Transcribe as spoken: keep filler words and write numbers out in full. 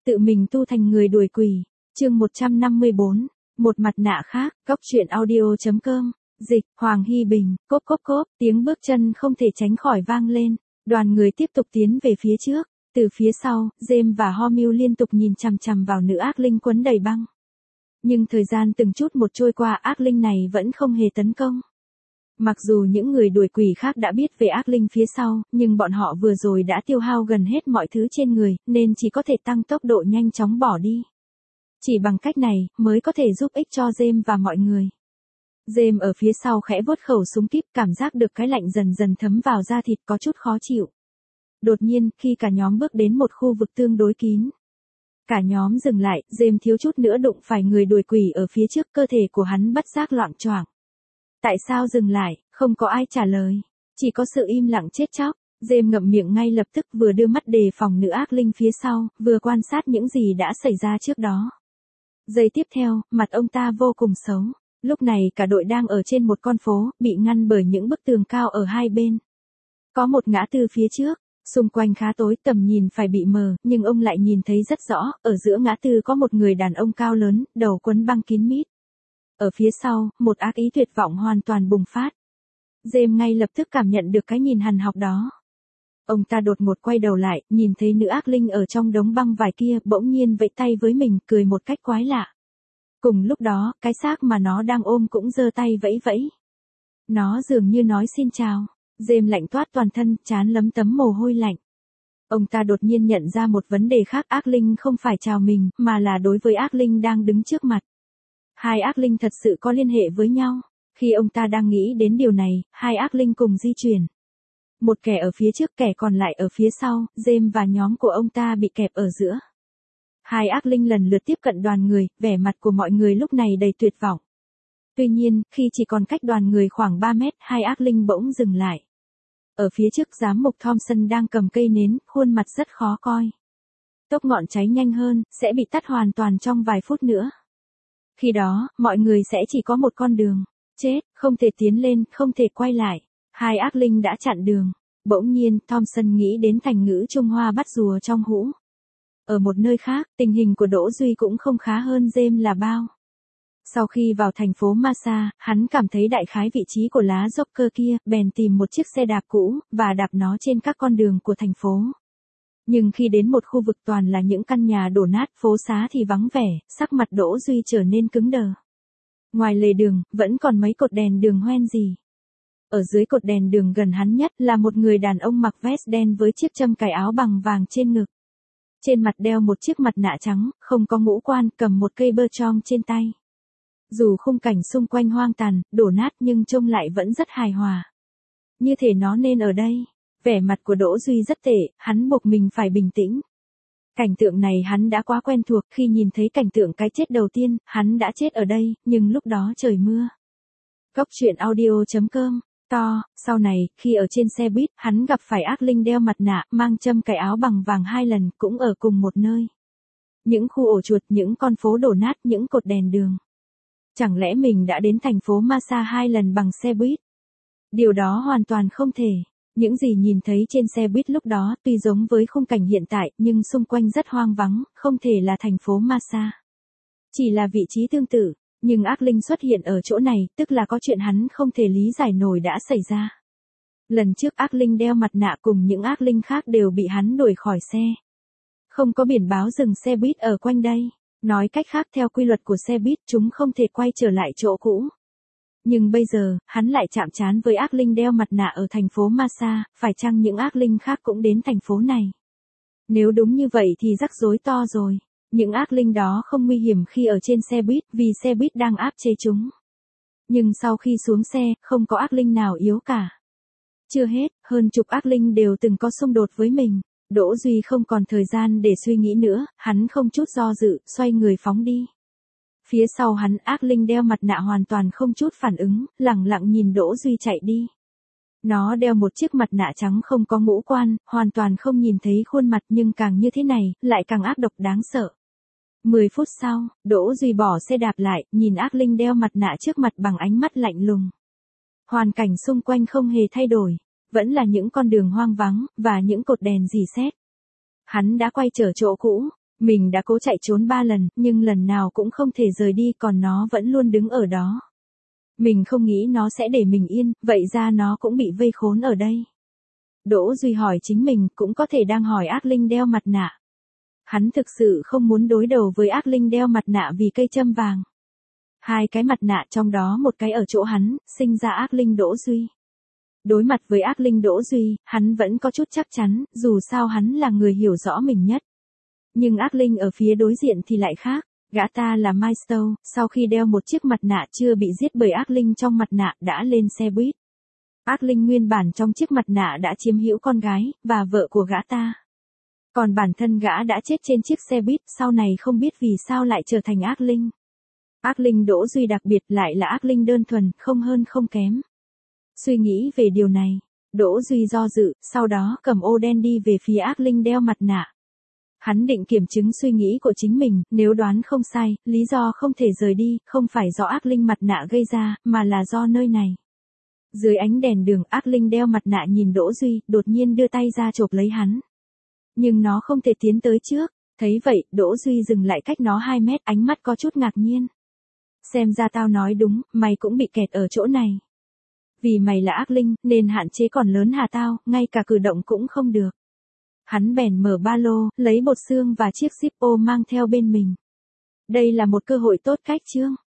Tự mình tu thành người đuổi quỷ. Chương một trăm năm mươi bốn. Một mặt nạ khác, góc truyện audio.com. Dịch, Hoàng Hy Bình, cốp cốp cốp, tiếng bước chân không thể tránh khỏi vang lên. Đoàn người tiếp tục tiến về phía trước. Từ phía sau, James và Hormel liên tục nhìn chằm chằm vào nữ ác linh quấn đầy băng. Nhưng thời gian từng chút một trôi qua, ác linh này vẫn không hề tấn công. Mặc dù những người đuổi quỷ khác đã biết về ác linh phía sau, nhưng bọn họ vừa rồi đã tiêu hao gần hết mọi thứ trên người, nên chỉ có thể tăng tốc độ nhanh chóng bỏ đi. Chỉ bằng cách này, mới có thể giúp ích cho James và mọi người. James ở phía sau khẽ vuốt khẩu súng kíp, cảm giác được cái lạnh dần dần thấm vào da thịt, có chút khó chịu. Đột nhiên, khi cả nhóm bước đến một khu vực tương đối kín. Cả nhóm dừng lại, James thiếu chút nữa đụng phải người đuổi quỷ ở phía trước, cơ thể của hắn bất giác loạng choạng. Tại sao dừng lại? Không có ai trả lời. Chỉ có sự im lặng chết chóc. James ngậm miệng ngay lập tức, vừa đưa mắt đề phòng nữ ác linh phía sau, vừa quan sát những gì đã xảy ra trước đó. Giây tiếp theo, mặt ông ta vô cùng xấu. Lúc này cả đội đang ở trên một con phố, bị ngăn bởi những bức tường cao ở hai bên. Có một ngã tư phía trước, xung quanh khá tối, tầm nhìn phải bị mờ, nhưng ông lại nhìn thấy rất rõ, ở giữa ngã tư có một người đàn ông cao lớn, đầu quấn băng kín mít. Ở phía sau, một ác ý tuyệt vọng hoàn toàn bùng phát. James ngay lập tức cảm nhận được cái nhìn hằn học đó. Ông ta đột ngột quay đầu lại, nhìn thấy nữ ác linh ở trong đống băng vải kia, bỗng nhiên vẫy tay với mình, cười một cách quái lạ. Cùng lúc đó, cái xác mà nó đang ôm cũng giơ tay vẫy vẫy. Nó dường như nói xin chào. James lạnh toát toàn thân, trán lấm tấm mồ hôi lạnh. Ông ta đột nhiên nhận ra một vấn đề khác, ác linh không phải chào mình, mà là đối với ác linh đang đứng trước mặt. Hai ác linh thật sự có liên hệ với nhau. Khi ông ta đang nghĩ đến điều này, hai ác linh cùng di chuyển. Một kẻ ở phía trước, kẻ còn lại ở phía sau, James và nhóm của ông ta bị kẹp ở giữa. Hai ác linh lần lượt tiếp cận đoàn người, vẻ mặt của mọi người lúc này đầy tuyệt vọng. Tuy nhiên, khi chỉ còn cách đoàn người khoảng ba mét, hai ác linh bỗng dừng lại. Ở phía trước, giám mục Thompson đang cầm cây nến, khuôn mặt rất khó coi. Tốc ngọn cháy nhanh hơn, sẽ bị tắt hoàn toàn trong vài phút nữa. Khi đó, mọi người sẽ chỉ có một con đường. Chết, không thể tiến lên, không thể quay lại. Hai ác linh đã chặn đường. Bỗng nhiên, Thompson nghĩ đến thành ngữ Trung Hoa bắt rùa trong hũ. Ở một nơi khác, tình hình của Đỗ Duy cũng không khá hơn James là bao. Sau khi vào thành phố Massa, hắn cảm thấy đại khái vị trí của lá Joker kia, bèn tìm một chiếc xe đạp cũ, và đạp nó trên các con đường của thành phố. Nhưng khi đến một khu vực toàn là những căn nhà đổ nát, phố xá thì vắng vẻ, sắc mặt Đỗ Duy trở nên cứng đờ. Ngoài lề đường, vẫn còn mấy cột đèn đường hoen gì. Ở dưới cột đèn đường gần hắn nhất là một người đàn ông mặc vest đen với chiếc châm cài áo bằng vàng trên ngực. Trên mặt đeo một chiếc mặt nạ trắng, không có ngũ quan, cầm một cây bơ trong trên tay. Dù khung cảnh xung quanh hoang tàn, đổ nát nhưng trông lại vẫn rất hài hòa. Như thể nó nên ở đây. Vẻ mặt của Đỗ Duy rất tệ, hắn buộc mình phải bình tĩnh. Cảnh tượng này hắn đã quá quen thuộc, khi nhìn thấy cảnh tượng cái chết đầu tiên, hắn đã chết ở đây, nhưng lúc đó trời mưa. Góc truyện audio.com. To, sau này, khi ở trên xe buýt, hắn gặp phải ác linh đeo mặt nạ, mang châm cài áo bằng vàng hai lần, cũng ở cùng một nơi. Những khu ổ chuột, những con phố đổ nát, những cột đèn đường. Chẳng lẽ mình đã đến thành phố Massa hai lần bằng xe buýt? Điều đó hoàn toàn không thể. Những gì nhìn thấy trên xe buýt lúc đó tuy giống với khung cảnh hiện tại, nhưng xung quanh rất hoang vắng, không thể là thành phố Massa. Chỉ là vị trí tương tự, nhưng ác linh xuất hiện ở chỗ này, tức là có chuyện hắn không thể lý giải nổi đã xảy ra. Lần trước ác linh đeo mặt nạ cùng những ác linh khác đều bị hắn đuổi khỏi xe. Không có biển báo dừng xe buýt ở quanh đây. Nói cách khác, theo quy luật của xe buýt, chúng không thể quay trở lại chỗ cũ. Nhưng bây giờ, hắn lại chạm trán với ác linh đeo mặt nạ ở thành phố Massa, phải chăng những ác linh khác cũng đến thành phố này? Nếu đúng như vậy thì rắc rối to rồi. Những ác linh đó không nguy hiểm khi ở trên xe buýt, vì xe buýt đang áp chế chúng. Nhưng sau khi xuống xe, không có ác linh nào yếu cả. Chưa hết, hơn chục ác linh đều từng có xung đột với mình. Đỗ Duy không còn thời gian để suy nghĩ nữa, hắn không chút do dự, xoay người phóng đi. Phía sau hắn, ác linh đeo mặt nạ hoàn toàn không chút phản ứng, lẳng lặng nhìn Đỗ Duy chạy đi. Nó đeo một chiếc mặt nạ trắng không có ngũ quan, hoàn toàn không nhìn thấy khuôn mặt, nhưng càng như thế này, lại càng ác độc đáng sợ. Mười phút sau, Đỗ Duy bỏ xe đạp lại, nhìn ác linh đeo mặt nạ trước mặt bằng ánh mắt lạnh lùng. Hoàn cảnh xung quanh không hề thay đổi, vẫn là những con đường hoang vắng, và những cột đèn rỉ sét. Hắn đã quay trở chỗ cũ, Mình đã cố chạy trốn ba lần, nhưng lần nào cũng không thể rời đi, còn nó vẫn luôn đứng ở đó. Mình không nghĩ nó sẽ để mình yên, vậy ra nó cũng bị vây khốn ở đây. Đỗ Duy hỏi chính mình, cũng có thể đang hỏi ác linh đeo mặt nạ. Hắn thực sự không muốn đối đầu với ác linh đeo mặt nạ vì cây châm vàng. Hai cái mặt nạ, trong đó một cái ở chỗ hắn, sinh ra ác linh Đỗ Duy. Đối mặt với ác linh Đỗ Duy, hắn vẫn có chút chắc chắn, dù sao hắn là người hiểu rõ mình nhất. Nhưng ác linh ở phía đối diện thì lại khác. Gã ta là Milestone, sau khi đeo một chiếc mặt nạ chưa bị giết bởi ác linh trong mặt nạ, đã lên xe buýt. Ác linh nguyên bản trong chiếc mặt nạ đã chiếm hữu con gái, và vợ của gã ta. Còn bản thân gã đã chết trên chiếc xe buýt, sau này không biết vì sao lại trở thành ác linh. Ác linh Đỗ Duy đặc biệt lại là ác linh đơn thuần, không hơn không kém. Suy nghĩ về điều này, Đỗ Duy do dự, sau đó cầm ô đen đi về phía ác linh đeo mặt nạ. Hắn định kiểm chứng suy nghĩ của chính mình, nếu đoán không sai, lý do không thể rời đi, không phải do ác linh mặt nạ gây ra, mà là do nơi này. Dưới ánh đèn đường, ác linh đeo mặt nạ nhìn Đỗ Duy, đột nhiên đưa tay ra chộp lấy hắn. Nhưng nó không thể tiến tới trước, thấy vậy, Đỗ Duy dừng lại cách nó hai mét, ánh mắt có chút ngạc nhiên. Xem ra tao nói đúng, mày cũng bị kẹt ở chỗ này. Vì mày là ác linh, nên hạn chế còn lớn hả tao, ngay cả cử động cũng không được. Hắn bèn mở ba lô, lấy bột xương và chiếc Zippo mang theo bên mình. Đây là một cơ hội tốt cách chương.